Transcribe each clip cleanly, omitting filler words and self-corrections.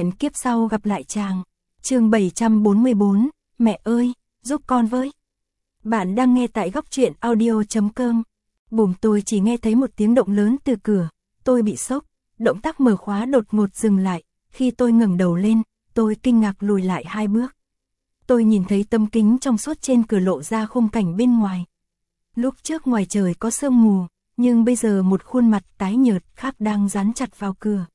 Hẹn kiếp sau gặp lại chàng. Chương 744, mẹ ơi, giúp con với. Bạn đang nghe tại Góc Truyện Audio.com. Bùm, tôi chỉ nghe thấy một tiếng động lớn từ cửa, tôi bị sốc, động tác mở khóa đột ngột dừng lại, khi tôi ngẩng đầu lên, tôi kinh ngạc lùi lại 2 bước. Tôi nhìn thấy tấm kính trong suốt trên cửa lộ ra khung cảnh bên ngoài. Lúc trước ngoài trời có sương mù, nhưng bây giờ một khuôn mặt tái nhợt khác đang dán chặt vào cửa.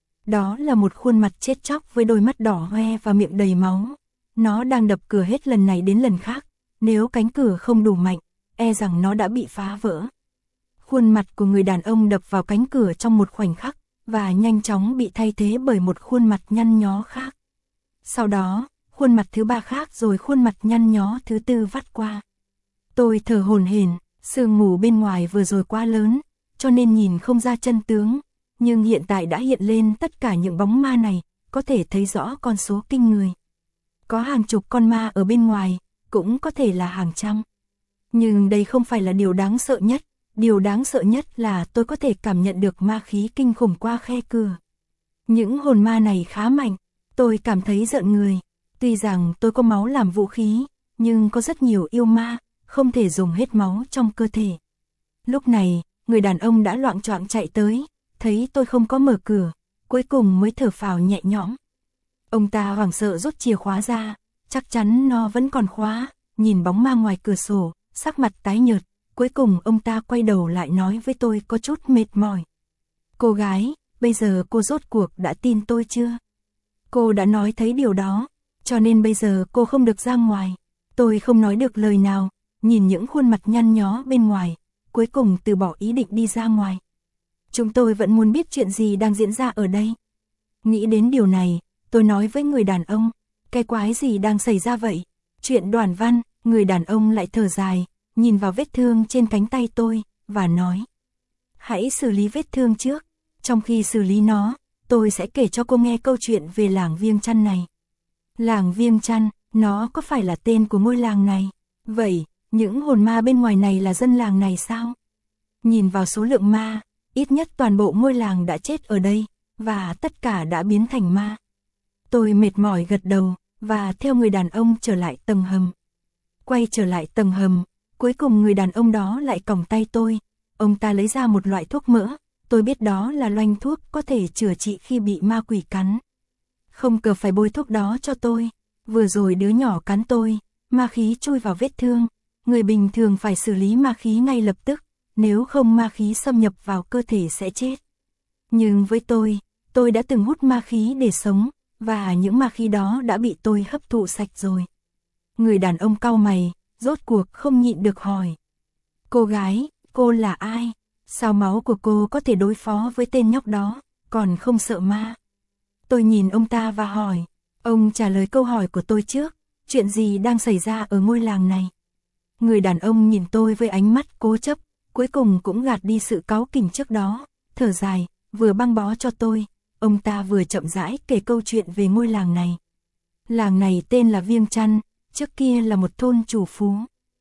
Đó là một khuôn mặt chết chóc với đôi mắt đỏ hoe và miệng đầy máu. Nó đang đập cửa hết lần này đến lần khác, nếu cánh cửa không đủ mạnh, e rằng nó đã bị phá vỡ. Khuôn mặt của người đàn ông đập vào cánh cửa trong một khoảnh khắc, và nhanh chóng bị thay thế bởi một khuôn mặt nhăn nhó khác. Sau đó, khuôn mặt thứ 3 khác rồi khuôn mặt nhăn nhó thứ 4 vắt qua. Tôi thở hổn hển, sương mù bên ngoài vừa rồi quá lớn, cho nên nhìn không ra chân tướng, nhưng hiện tại đã hiện lên tất cả những bóng ma này, có thể thấy rõ con số kinh người. Có hàng chục con ma ở bên ngoài, cũng có thể là hàng trăm. Nhưng đây không phải là điều đáng sợ nhất, điều đáng sợ nhất là tôi có thể cảm nhận được ma khí kinh khủng qua khe cửa. Những hồn ma này khá mạnh, tôi cảm thấy rợn người. Tuy rằng tôi có máu làm vũ khí, nhưng có rất nhiều yêu ma, không thể dùng hết máu trong cơ thể. Lúc này, người đàn ông đã loạng choạng chạy tới, thấy tôi không có mở cửa, cuối cùng mới thở phào nhẹ nhõm. Ông ta hoảng sợ rút chìa khóa ra, chắc chắn nó vẫn còn khóa, nhìn bóng ma ngoài cửa sổ, sắc mặt tái nhợt, cuối cùng ông ta quay đầu lại nói với tôi có chút mệt mỏi. Cô gái, bây giờ cô rốt cuộc đã tin tôi chưa? Cô đã nói thấy điều đó, cho nên bây giờ cô không được ra ngoài. Tôi không nói được lời nào, nhìn những khuôn mặt nhăn nhó bên ngoài, cuối cùng từ bỏ ý định đi ra ngoài. Chúng tôi vẫn muốn biết chuyện gì đang diễn ra ở đây. Nghĩ đến điều này, tôi nói với người đàn ông, cái quái gì đang xảy ra vậy? Chuyện Đoàn Văn, người đàn ông lại thở dài, nhìn vào vết thương trên cánh tay tôi, và nói. Hãy xử lý vết thương trước, trong khi xử lý nó, tôi sẽ kể cho cô nghe câu chuyện về làng Viêng Chăn này. Làng Viêng Chăn, nó có phải là tên của ngôi làng này? Vậy, những hồn ma bên ngoài này là dân làng này sao? Nhìn vào số lượng ma, ít nhất toàn bộ ngôi làng đã chết ở đây, và tất cả đã biến thành ma. Tôi mệt mỏi gật đầu, và theo người đàn ông trở lại tầng hầm. Quay trở lại tầng hầm, cuối cùng người đàn ông đó lại còng tay tôi. Ông ta lấy ra một loại thuốc mỡ, tôi biết đó là loanh thuốc có thể chữa trị khi bị ma quỷ cắn. Không cần phải bôi thuốc đó cho tôi. Vừa rồi đứa nhỏ cắn tôi, ma khí chui vào vết thương. Người bình thường phải xử lý ma khí ngay lập tức, nếu không ma khí xâm nhập vào cơ thể sẽ chết. Nhưng với tôi đã từng hút ma khí để sống, và những ma khí đó đã bị tôi hấp thụ sạch rồi. Người đàn ông cau mày, rốt cuộc không nhịn được hỏi. Cô gái, cô là ai? Sao máu của cô có thể đối phó với tên nhóc đó, còn không sợ ma? Tôi nhìn ông ta và hỏi. Ông trả lời câu hỏi của tôi trước, chuyện gì đang xảy ra ở ngôi làng này? Người đàn ông nhìn tôi với ánh mắt cố chấp, cuối cùng cũng gạt đi sự cáu kỉnh trước đó, thở dài, vừa băng bó cho tôi, ông ta vừa chậm rãi kể câu chuyện về ngôi làng này. Làng này tên là Viêng Chăn, trước kia là một thôn chủ phú.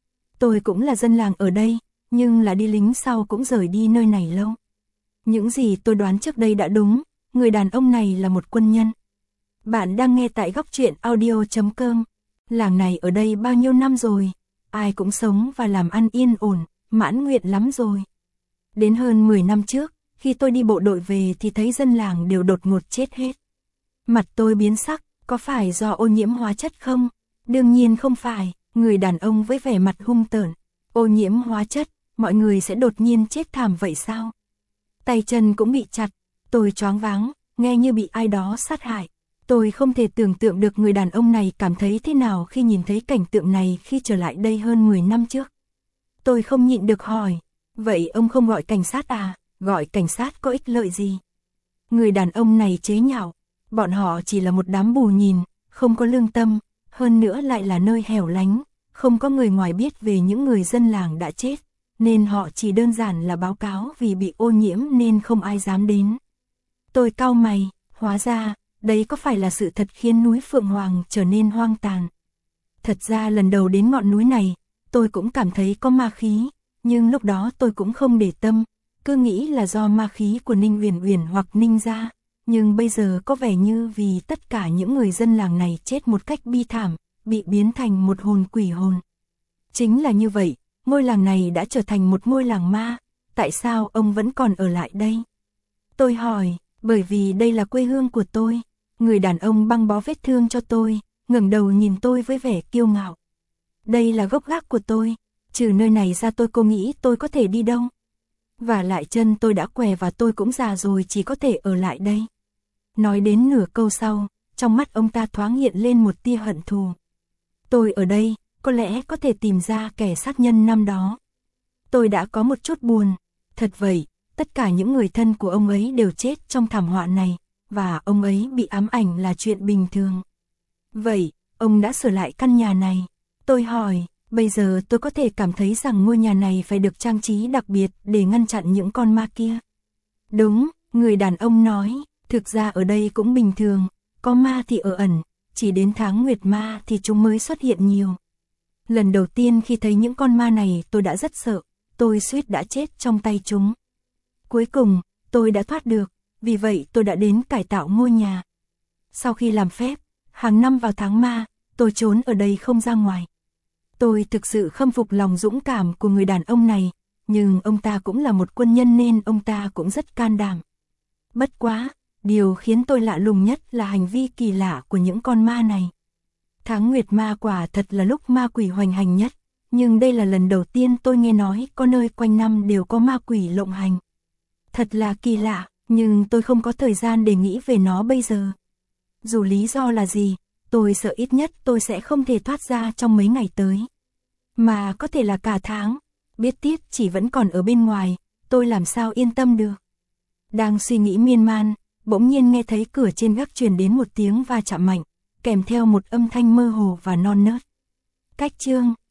Tôi cũng là dân làng ở đây, nhưng là đi lính sau cũng rời đi nơi này lâu. Những gì tôi đoán trước đây đã đúng, người đàn ông này là một quân nhân. Bạn đang nghe tại Góc Truyện Audio.com. Làng này ở đây bao nhiêu năm rồi, ai cũng sống và làm ăn yên ổn, mãn nguyện lắm rồi. Đến hơn 10 năm trước, khi tôi đi bộ đội về thì thấy dân làng đều đột ngột chết hết. Mặt tôi biến sắc, có phải do ô nhiễm hóa chất không? Đương nhiên không phải, người đàn ông với vẻ mặt hung tợn. Ô nhiễm hóa chất, mọi người sẽ đột nhiên chết thảm vậy sao? Tay chân cũng bị chặt, tôi choáng váng, nghe như bị ai đó sát hại. Tôi không thể tưởng tượng được người đàn ông này cảm thấy thế nào khi nhìn thấy cảnh tượng này khi trở lại đây hơn 10 năm trước. Tôi không nhịn được hỏi, vậy ông không gọi cảnh sát à? Gọi cảnh sát có ích lợi gì? Người đàn ông này chế nhạo, bọn họ chỉ là một đám bù nhìn, không có lương tâm, hơn nữa lại là nơi hẻo lánh, không có người ngoài biết về những người dân làng đã chết, nên họ chỉ đơn giản là báo cáo vì bị ô nhiễm nên không ai dám đến. Tôi cau mày, hóa ra, đấy có phải là sự thật khiến núi Phượng Hoàng trở nên hoang tàn. Thật ra lần đầu đến ngọn núi này, tôi cũng cảm thấy có ma khí, nhưng lúc đó tôi cũng không để tâm, cứ nghĩ là do ma khí của Ninh Uyển Uyển hoặc Ninh gia, nhưng bây giờ có vẻ như vì tất cả những người dân làng này chết một cách bi thảm, bị biến thành một hồn quỷ hồn. Chính là như vậy, ngôi làng này đã trở thành một ngôi làng ma, tại sao ông vẫn còn ở lại đây? Tôi hỏi, bởi vì đây là quê hương của tôi. Người đàn ông băng bó vết thương cho tôi, ngẩng đầu nhìn tôi với vẻ kiêu ngạo. Đây là gốc gác của tôi, trừ nơi này ra tôi cô nghĩ tôi có thể đi đâu. Và lại chân tôi đã què và tôi cũng già rồi, chỉ có thể ở lại đây. Nói đến nửa câu sau, trong mắt ông ta thoáng hiện lên một tia hận thù. Tôi ở đây, có lẽ có thể tìm ra kẻ sát nhân năm đó. Tôi đã có một chút buồn. Thật vậy, tất cả những người thân của ông ấy đều chết trong thảm họa này, và ông ấy bị ám ảnh là chuyện bình thường. Vậy, ông đã sửa lại căn nhà này. Tôi hỏi, bây giờ tôi có thể cảm thấy rằng ngôi nhà này phải được trang trí đặc biệt để ngăn chặn những con ma kia. Đúng, người đàn ông nói, thực ra ở đây cũng bình thường, có ma thì ở ẩn, chỉ đến tháng nguyệt ma thì chúng mới xuất hiện nhiều. Lần đầu tiên khi thấy những con ma này tôi đã rất sợ, tôi suýt đã chết trong tay chúng. Cuối cùng, tôi đã thoát được, vì vậy tôi đã đến cải tạo ngôi nhà. Sau khi làm phép, hàng năm vào tháng ma, tôi trốn ở đây không ra ngoài. Tôi thực sự khâm phục lòng dũng cảm của người đàn ông này, nhưng ông ta cũng là một quân nhân nên ông ta cũng rất can đảm. Bất quá, điều khiến tôi lạ lùng nhất là hành vi kỳ lạ của những con ma này. Tháng nguyệt ma quả thật là lúc ma quỷ hoành hành nhất, nhưng đây là lần đầu tiên tôi nghe nói có nơi quanh năm đều có ma quỷ lộng hành. Thật là kỳ lạ, nhưng tôi không có thời gian để nghĩ về nó bây giờ. Dù lý do là gì, tôi sợ ít nhất tôi sẽ không thể thoát ra trong mấy ngày tới. Mà có thể là cả tháng, biết Tiết chỉ vẫn còn ở bên ngoài, tôi làm sao yên tâm được. Đang suy nghĩ miên man, bỗng nhiên nghe thấy cửa trên gác truyền đến một tiếng va chạm mạnh, kèm theo một âm thanh mơ hồ và non nớt. Cách chương